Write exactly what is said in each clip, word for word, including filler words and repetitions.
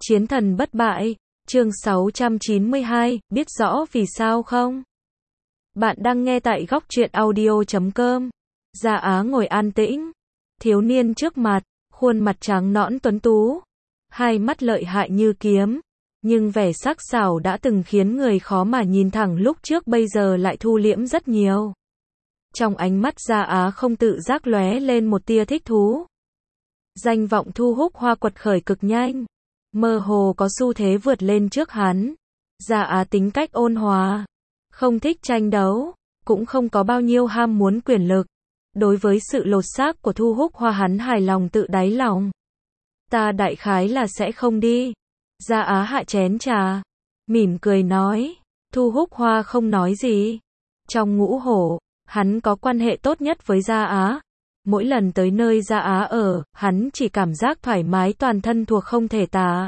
Chiến thần bất bại, chương sáu trăm chín mươi hai, biết rõ vì sao không? Bạn đang nghe tại góc truyện audio chấm com. Gia Á ngồi an tĩnh, thiếu niên trước mặt, khuôn mặt trắng nõn tuấn tú, hai mắt lợi hại như kiếm, nhưng vẻ sắc sảo đã từng khiến người khó mà nhìn thẳng lúc trước bây giờ lại thu liễm rất nhiều. Trong ánh mắt Gia Á không tự giác lóe lên một tia thích thú. Danh vọng Thu Húc Hoa quật khởi cực nhanh, mơ hồ có xu thế vượt lên trước hắn. Gia Á tính cách ôn hòa, không thích tranh đấu, cũng không có bao nhiêu ham muốn quyền lực. Đối với sự lột xác của Thu Húc Hoa hắn hài lòng tự đáy lòng. Ta đại khái là sẽ không đi. Gia Á hạ chén trà, mỉm cười nói. Thu Húc Hoa không nói gì. Trong ngũ hổ, hắn có quan hệ tốt nhất với Gia Á. Mỗi lần tới nơi Gia Á ở, hắn chỉ cảm giác thoải mái toàn thân thuộc không thể tả.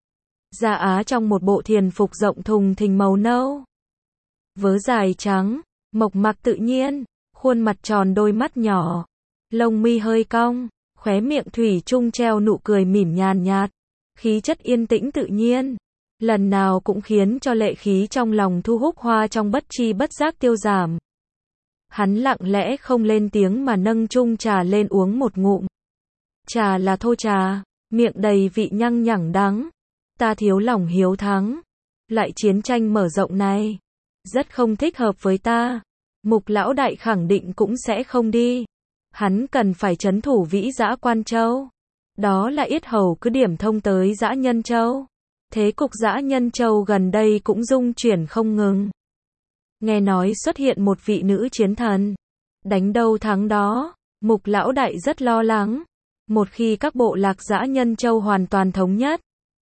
Gia Á trong một bộ thiền phục rộng thùng thình màu nâu, vớ dài trắng, mộc mạc tự nhiên, khuôn mặt tròn đôi mắt nhỏ, lông mi hơi cong, khóe miệng thủy chung treo nụ cười mỉm nhàn nhạt, khí chất yên tĩnh tự nhiên, lần nào cũng khiến cho lệ khí trong lòng Thu Húc Hoa trong bất chi bất giác tiêu giảm. Hắn lặng lẽ không lên tiếng mà nâng chung trà lên uống một ngụm. Trà là thô trà, miệng đầy vị nhăng nhẳng đắng. Ta thiếu lòng hiếu thắng. Lại chiến tranh mở rộng này, rất không thích hợp với ta. Mục lão đại khẳng định cũng sẽ không đi. Hắn cần phải trấn thủ Vĩ Dã Quan Châu. Đó là yết hầu cứ điểm thông tới Dã Nhân Châu. Thế cục Dã Nhân Châu gần đây cũng dung chuyển không ngừng. Nghe nói xuất hiện một vị nữ chiến thần. Đánh đâu thắng đó, Mục lão đại rất lo lắng. Một khi các bộ lạc Dã Nhân Châu hoàn toàn thống nhất,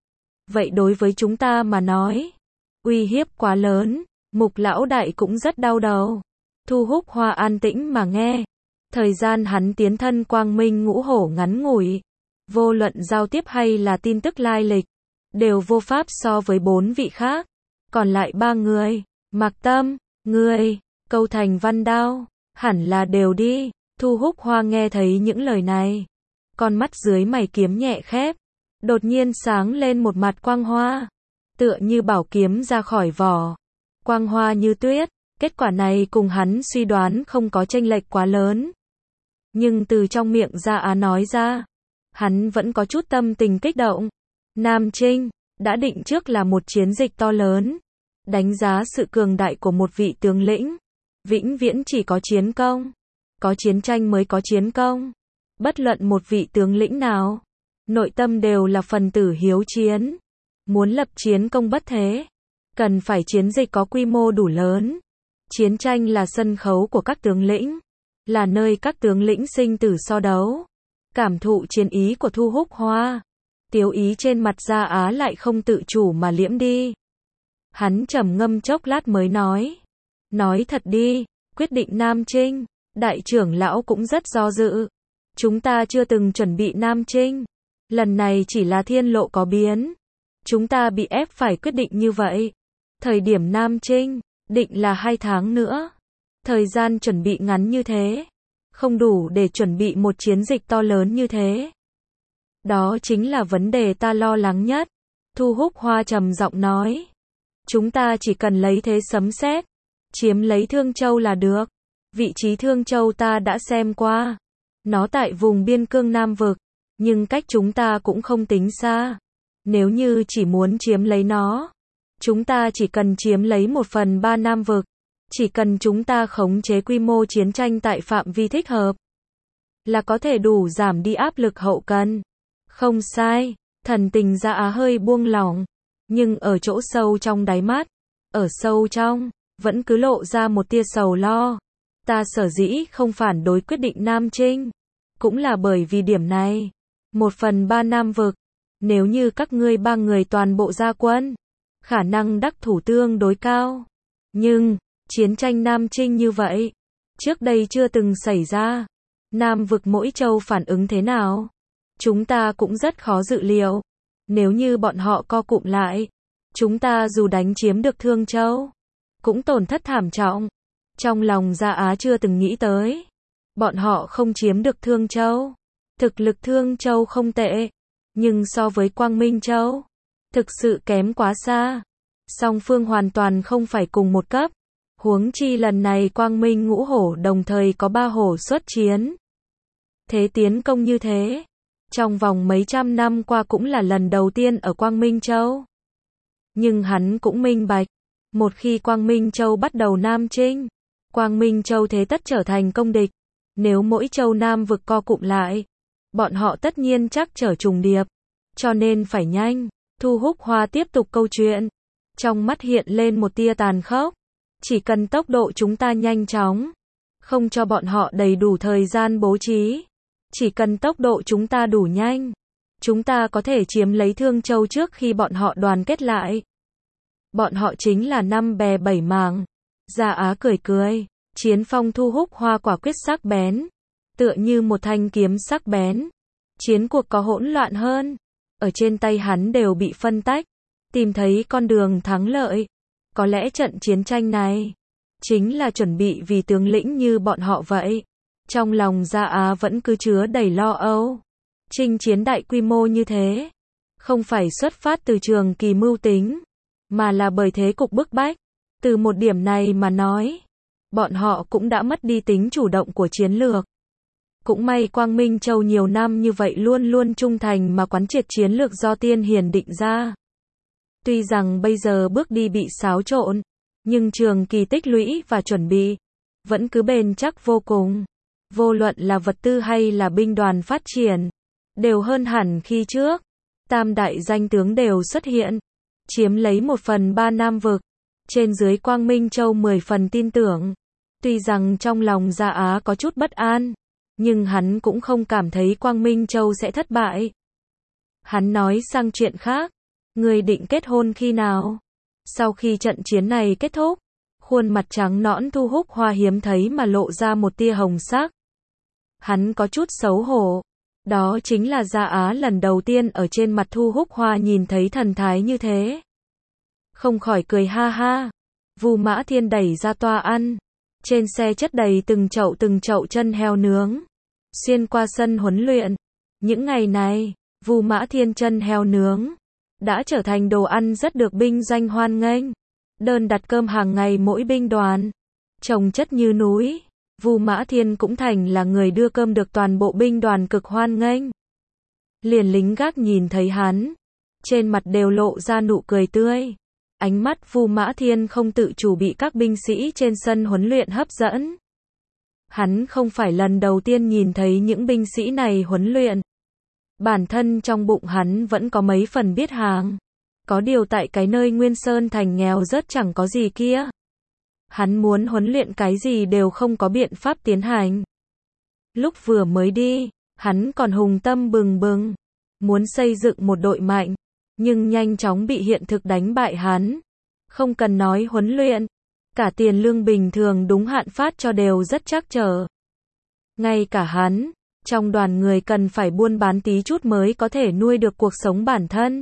vậy đối với chúng ta mà nói, uy hiếp quá lớn. Mục lão đại cũng rất đau đầu. Thu Húc Hoa an tĩnh mà nghe. Thời gian hắn tiến thân quang minh ngũ hổ ngắn ngủi, vô luận giao tiếp hay là tin tức lai lịch, đều vô pháp so với bốn vị khác. Còn lại ba người, Mạc Tâm, ngươi, Câu Thành Văn Đao, hẳn là đều đi. Thu Húc Hoa nghe thấy những lời này, con mắt dưới mày kiếm nhẹ khép, đột nhiên sáng lên một mặt quang hoa, tựa như bảo kiếm ra khỏi vỏ, quang hoa như tuyết. Kết quả này cùng hắn suy đoán không có chênh lệch quá lớn, nhưng từ trong miệng Gia Á nói ra, hắn vẫn có chút tâm tình kích động. Nam Trinh đã định trước là một chiến dịch to lớn, đánh giá sự cường đại của một vị tướng lĩnh, vĩnh viễn chỉ có chiến công, có chiến tranh mới có chiến công. Bất luận một vị tướng lĩnh nào, nội tâm đều là phần tử hiếu chiến, muốn lập chiến công bất thế, cần phải chiến dịch có quy mô đủ lớn. Chiến tranh là sân khấu của các tướng lĩnh, là nơi các tướng lĩnh sinh tử so đấu. Cảm thụ chiến ý của Thu Húc Hoa, tiếu ý trên mặt Gia Á lại không tự chủ mà liễm đi. Hắn trầm ngâm chốc lát mới nói. Nói thật đi, quyết định Nam Trinh, đại trưởng lão cũng rất do dự. Chúng ta chưa từng chuẩn bị Nam Trinh. Lần này chỉ là thiên lộ có biến. Chúng ta bị ép phải quyết định như vậy. Thời điểm Nam Trinh định là hai tháng nữa. Thời gian chuẩn bị ngắn như thế, không đủ để chuẩn bị một chiến dịch to lớn như thế. Đó chính là vấn đề ta lo lắng nhất. Thu Húc Hoa trầm giọng nói. Chúng ta chỉ cần lấy thế sấm sét, chiếm lấy Thương Châu là được. Vị trí Thương Châu ta đã xem qua. Nó tại vùng biên cương Nam Vực, nhưng cách chúng ta cũng không tính xa. Nếu như chỉ muốn chiếm lấy nó, chúng ta chỉ cần chiếm lấy một phần ba Nam Vực. Chỉ cần chúng ta khống chế quy mô chiến tranh tại phạm vi thích hợp, là có thể đủ giảm đi áp lực hậu cần. Không sai, thần tình Gia Á hơi buông lỏng, nhưng ở chỗ sâu trong đáy mắt, ở sâu trong, vẫn cứ lộ ra một tia sầu lo. Ta sở dĩ không phản đối quyết định Nam Trinh, cũng là bởi vì điểm này. Một phần ba Nam Vực, nếu như các ngươi ba người toàn bộ ra quân, khả năng đắc thủ tương đối cao. Nhưng, chiến tranh Nam Trinh như vậy, trước đây chưa từng xảy ra. Nam Vực mỗi châu phản ứng thế nào, chúng ta cũng rất khó dự liệu. Nếu như bọn họ co cụm lại, chúng ta dù đánh chiếm được Thương Châu, cũng tổn thất thảm trọng. Trong lòng Gia Á chưa từng nghĩ tới, bọn họ không chiếm được Thương Châu. Thực lực Thương Châu không tệ, nhưng so với Quang Minh Châu, thực sự kém quá xa. Song phương hoàn toàn không phải cùng một cấp. Huống chi lần này Quang Minh ngũ hổ đồng thời có ba hổ xuất chiến. Thế tiến công như thế, trong vòng mấy trăm năm qua cũng là lần đầu tiên ở Quang Minh Châu. Nhưng hắn cũng minh bạch, một khi Quang Minh Châu bắt đầu nam chinh, Quang Minh Châu thế tất trở thành công địch. Nếu mỗi châu Nam vực co cụm lại, bọn họ tất nhiên chắc trở trùng điệp. Cho nên phải nhanh. Thu Húc Hoa tiếp tục câu chuyện. Trong mắt hiện lên một tia tàn khốc. Chỉ cần tốc độ chúng ta nhanh chóng, không cho bọn họ đầy đủ thời gian bố trí. Chỉ cần tốc độ chúng ta đủ nhanh, chúng ta có thể chiếm lấy Thương Châu trước khi bọn họ đoàn kết lại. Bọn họ chính là năm bè bảy mảng. Gia Á cười cười. Chiến phong Thu Húc Hoa quả quyết sắc bén, tựa như một thanh kiếm sắc bén. Chiến cuộc có hỗn loạn hơn, ở trên tay hắn đều bị phân tách, tìm thấy con đường thắng lợi. Có lẽ trận chiến tranh này chính là chuẩn bị vì tướng lĩnh như bọn họ vậy. Trong lòng Gia Á vẫn cứ chứa đầy lo âu. Chinh chiến đại quy mô như thế, không phải xuất phát từ trường kỳ mưu tính, mà là bởi thế cục bức bách. Từ một điểm này mà nói, bọn họ cũng đã mất đi tính chủ động của chiến lược. Cũng may Quang Minh Châu nhiều năm như vậy luôn luôn trung thành mà quán triệt chiến lược do Tiên Hiền định ra. Tuy rằng bây giờ bước đi bị xáo trộn, nhưng trường kỳ tích lũy và chuẩn bị vẫn cứ bền chắc vô cùng. Vô luận là vật tư hay là binh đoàn phát triển, đều hơn hẳn khi trước. Tam đại danh tướng đều xuất hiện, chiếm lấy một phần ba Nam vực. Trên dưới Quang Minh Châu mười phần tin tưởng. Tuy rằng trong lòng Gia Á có chút bất an, nhưng hắn cũng không cảm thấy Quang Minh Châu sẽ thất bại. Hắn nói sang chuyện khác. Người định kết hôn khi nào? Sau khi trận chiến này kết thúc, khuôn mặt trắng nõn Thu Húc Hoa hiếm thấy mà lộ ra một tia hồng sắc. Hắn có chút xấu hổ. Đó chính là Gia Á lần đầu tiên ở trên mặt Thu Húc Hoa nhìn thấy thần thái như thế. Không khỏi cười ha ha. Vu Mã Thiên đẩy ra toa ăn. Trên xe chất đầy từng chậu từng chậu chân heo nướng. Xuyên qua sân huấn luyện. Những ngày này, Vu Mã Thiên chân heo nướng đã trở thành đồ ăn rất được binh doanh hoan nghênh. Đơn đặt cơm hàng ngày mỗi binh đoàn, chồng chất như núi. Vu Mã Thiên cũng thành là người đưa cơm được toàn bộ binh đoàn cực hoan nghênh. Liền lính gác nhìn thấy hắn, trên mặt đều lộ ra nụ cười tươi. Ánh mắt Vu Mã Thiên không tự chủ bị các binh sĩ trên sân huấn luyện hấp dẫn. Hắn không phải lần đầu tiên nhìn thấy những binh sĩ này huấn luyện. Bản thân trong bụng hắn vẫn có mấy phần biết hàng. Có điều tại cái nơi Nguyên Sơn Thành nghèo rất chẳng có gì kia. Hắn muốn huấn luyện cái gì đều không có biện pháp tiến hành. Lúc vừa mới đi, hắn còn hùng tâm bừng bừng, muốn xây dựng một đội mạnh, nhưng nhanh chóng bị hiện thực đánh bại hắn. Không cần nói huấn luyện, cả tiền lương bình thường đúng hạn phát cho đều rất trắc trở. Ngay cả hắn, trong đoàn người cần phải buôn bán tí chút mới có thể nuôi được cuộc sống bản thân.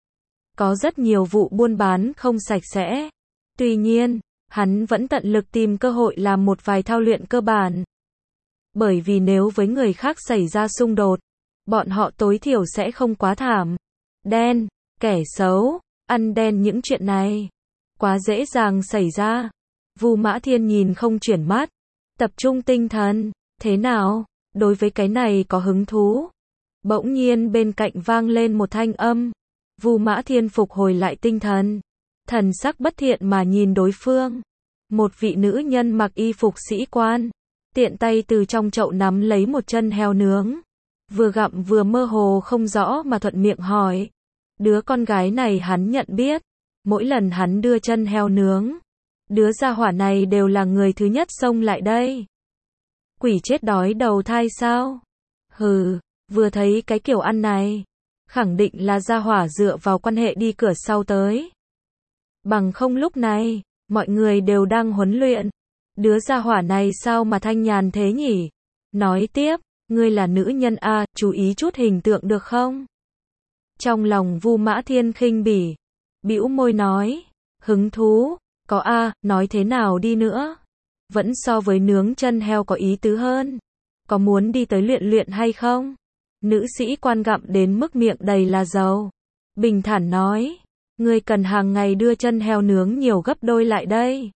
Có rất nhiều vụ buôn bán không sạch sẽ. Tuy nhiên, hắn vẫn tận lực tìm cơ hội làm một vài thao luyện cơ bản. Bởi vì nếu với người khác xảy ra xung đột, bọn họ tối thiểu sẽ không quá thảm. Đen, kẻ xấu, ăn đen những chuyện này quá dễ dàng xảy ra. Vu Mã Thiên nhìn không chuyển mắt, tập trung tinh thần. Thế nào? Đối với cái này có hứng thú. Bỗng nhiên bên cạnh vang lên một thanh âm. Vu Mã Thiên phục hồi lại tinh thần, thần sắc bất thiện mà nhìn đối phương. Một vị nữ nhân mặc y phục sĩ quan, tiện tay từ trong chậu nắm lấy một chân heo nướng, vừa gặm vừa mơ hồ không rõ mà thuận miệng hỏi. Đứa con gái này hắn nhận biết, mỗi lần hắn đưa chân heo nướng, đứa gia hỏa này đều là người thứ nhất xông lại đây. Quỷ chết đói đầu thai sao? Hừ, vừa thấy cái kiểu ăn này, khẳng định là gia hỏa dựa vào quan hệ đi cửa sau tới. Bằng không lúc này, mọi người đều đang huấn luyện. Đứa gia hỏa này sao mà thanh nhàn thế nhỉ? Nói tiếp, ngươi là nữ nhân a, chú ý chút hình tượng được không? Trong lòng Vu Mã Thiên khinh bỉ, bĩu môi nói, hứng thú, có a, nói thế nào đi nữa? Vẫn so với nướng chân heo có ý tứ hơn. Có muốn đi tới luyện luyện hay không? Nữ sĩ quan gặm đến mức miệng đầy là dầu. bình thản nói. Ngươi cần hàng ngày đưa chân heo nướng nhiều gấp đôi lại đây.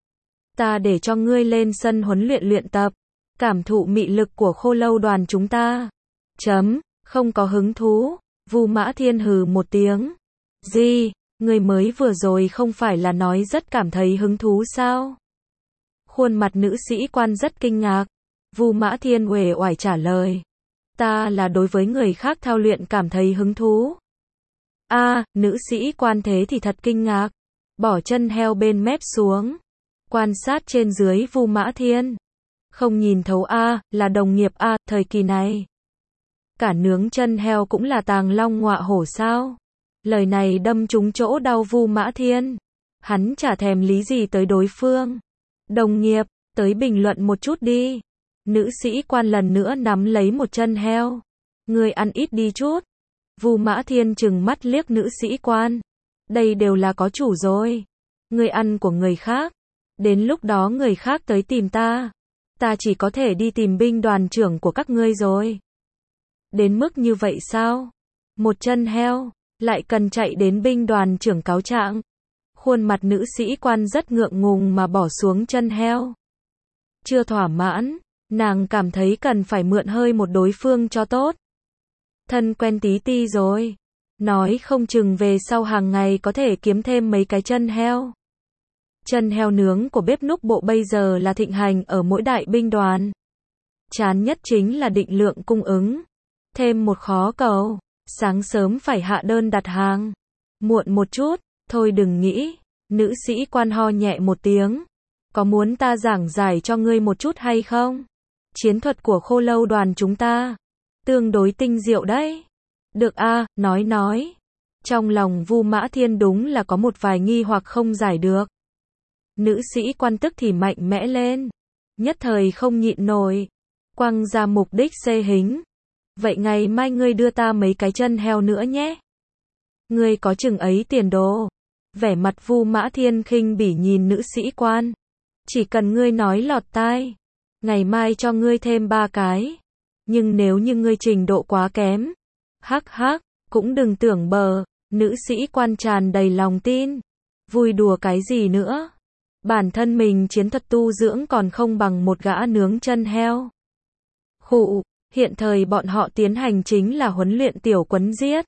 Ta để cho ngươi lên sân huấn luyện luyện tập, cảm thụ mị lực của khô lâu đoàn chúng ta. Chấm, không có hứng thú. Vu Mã Thiên hừ một tiếng. Gì, ngươi mới vừa rồi không phải là nói rất cảm thấy hứng thú sao? Khuôn mặt nữ sĩ quan rất kinh ngạc. Vu Mã Thiên uể oải trả lời. Ta là đối với người khác thao luyện cảm thấy hứng thú. A, à, nữ sĩ quan thế thì thật kinh ngạc. Bỏ chân heo bên mép xuống. Quan sát trên dưới Vu Mã Thiên. Không nhìn thấu A, à, là đồng nghiệp A, à, thời kỳ này. Cả nướng chân heo cũng là tàng long ngọa hổ sao? Lời này đâm trúng chỗ đau Vu Mã Thiên. Hắn chả thèm lý gì tới đối phương. Đồng nghiệp, tới bình luận một chút đi. Nữ sĩ quan lần nữa nắm lấy một chân heo. Ngươi ăn ít đi chút. Vu Mã Thiên trừng mắt liếc nữ sĩ quan. Đây đều là có chủ rồi. Ngươi ăn của người khác. Đến lúc đó người khác tới tìm ta. Ta chỉ có thể đi tìm binh đoàn trưởng của các ngươi rồi. Đến mức như vậy sao? Một chân heo, lại cần chạy đến binh đoàn trưởng cáo trạng. Khuôn mặt nữ sĩ quan rất ngượng ngùng mà bỏ xuống chân heo. Chưa thỏa mãn, nàng cảm thấy cần phải mượn hơi một đối phương cho tốt. Thân quen tí ti rồi. Nói không chừng về sau hàng ngày có thể kiếm thêm mấy cái chân heo. Chân heo nướng của bếp núc bộ bây giờ là thịnh hành ở mỗi đại binh đoàn. Chán nhất chính là định lượng cung ứng. Thêm một khó cầu. Sáng sớm phải hạ đơn đặt hàng. Muộn một chút, thôi đừng nghĩ. Nữ sĩ quan ho nhẹ một tiếng. Có muốn ta giảng giải cho ngươi một chút hay không? Chiến thuật của khô lâu đoàn chúng ta tương đối tinh diệu đấy. Được a, à, nói nói. Trong lòng Vu Mã Thiên đúng là có một vài nghi hoặc không giải được. Nữ sĩ quan tức thì mạnh mẽ lên. Nhất thời không nhịn nổi. Quăng ra mục đích xê hính. Vậy ngày mai ngươi đưa ta mấy cái chân heo nữa nhé. Ngươi có chừng ấy tiền đồ. Vẻ mặt Vu Mã Thiên khinh bỉ nhìn nữ sĩ quan. Chỉ cần ngươi nói lọt tai. Ngày mai cho ngươi thêm ba cái. Nhưng nếu như ngươi trình độ quá kém. Hắc hắc, cũng đừng tưởng bờ. Nữ sĩ quan tràn đầy lòng tin. Vui đùa cái gì nữa. Bản thân mình chiến thuật tu dưỡng còn không bằng một gã nướng chân heo. Khụ, hiện thời bọn họ tiến hành chính là huấn luyện tiểu quấn giết.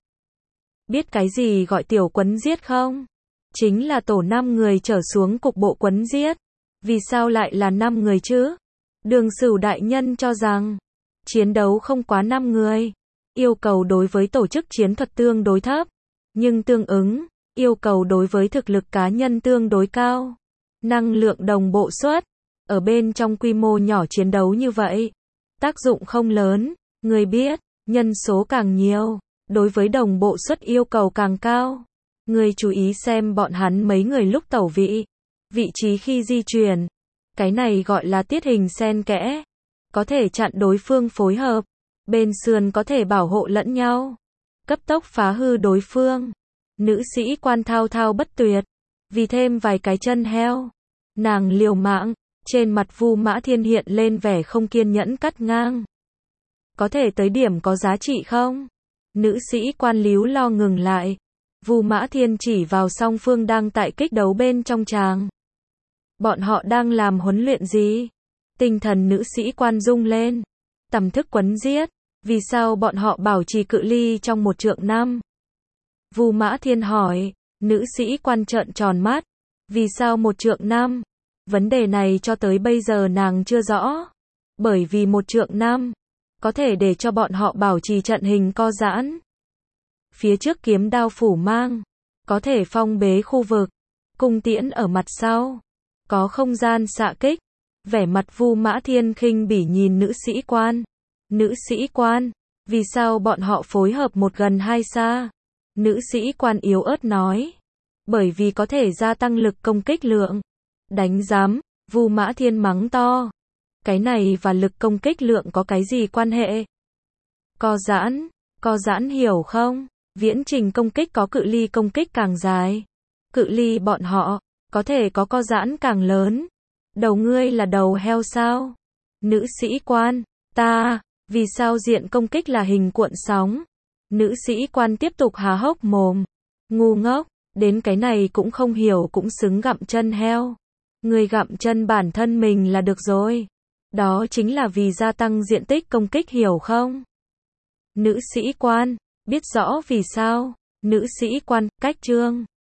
Biết cái gì gọi tiểu quấn giết không? Chính là tổ năm người trở xuống cục bộ quấn giết. Vì sao lại là năm người chứ? Đường Sửu đại nhân cho rằng chiến đấu không quá năm người. Yêu cầu đối với tổ chức chiến thuật tương đối thấp, nhưng tương ứng, yêu cầu đối với thực lực cá nhân tương đối cao. Năng lượng đồng bộ suất, ở bên trong quy mô nhỏ chiến đấu như vậy, tác dụng không lớn, người biết, nhân số càng nhiều, đối với đồng bộ suất yêu cầu càng cao. Người chú ý xem bọn hắn mấy người lúc tẩu vị, vị trí khi di chuyển, cái này gọi là tiết hình xen kẽ, có thể chặn đối phương phối hợp, bên sườn có thể bảo hộ lẫn nhau, cấp tốc phá hư đối phương. Nữ sĩ quan thao thao bất tuyệt, vì thêm vài cái chân heo, nàng liều mạng, trên mặt Vu Mã Thiên hiện lên vẻ không kiên nhẫn cắt ngang. Có thể tới điểm có giá trị không? Nữ sĩ quan líu lo ngừng lại. Vu Mã Thiên chỉ vào song phương đang tại kích đấu bên trong tràng. Bọn họ đang làm huấn luyện gì? Tinh thần nữ sĩ quan rung lên. Tầm thức quấn giết. Vì sao bọn họ bảo trì cự ly trong một trượng năm? Vu Mã Thiên hỏi. Nữ sĩ quan trợn tròn mắt. Vì sao một trượng năm? Vấn đề này cho tới bây giờ nàng chưa rõ. Bởi vì một trượng năm có thể để cho bọn họ bảo trì trận hình co giãn. Phía trước kiếm đao phủ mang, có thể phong bế khu vực. Cung tiễn ở mặt sau, có không gian xạ kích. Vẻ mặt Vu Mã Thiên khinh bỉ nhìn nữ sĩ quan. Nữ sĩ quan, vì sao bọn họ phối hợp một gần hai xa? Nữ sĩ quan yếu ớt nói. Bởi vì có thể gia tăng lực công kích lượng. Đánh giám, Vu Mã Thiên mắng to. Cái này và lực công kích lượng có cái gì quan hệ? Co giãn, co giãn hiểu không? Viễn trình công kích có cự ly công kích càng dài. Cự ly bọn họ, có thể có co giãn càng lớn. Đầu ngươi là đầu heo sao? Nữ sĩ quan, ta, vì sao diện công kích là hình cuộn sóng? Nữ sĩ quan tiếp tục há hốc mồm. Ngu ngốc, đến cái này cũng không hiểu cũng xứng gặm chân heo. Người gặm chân bản thân mình là được rồi. Đó chính là vì gia tăng diện tích công kích hiểu không? Nữ sĩ quan, biết rõ vì sao? Nữ sĩ quan, cách chương.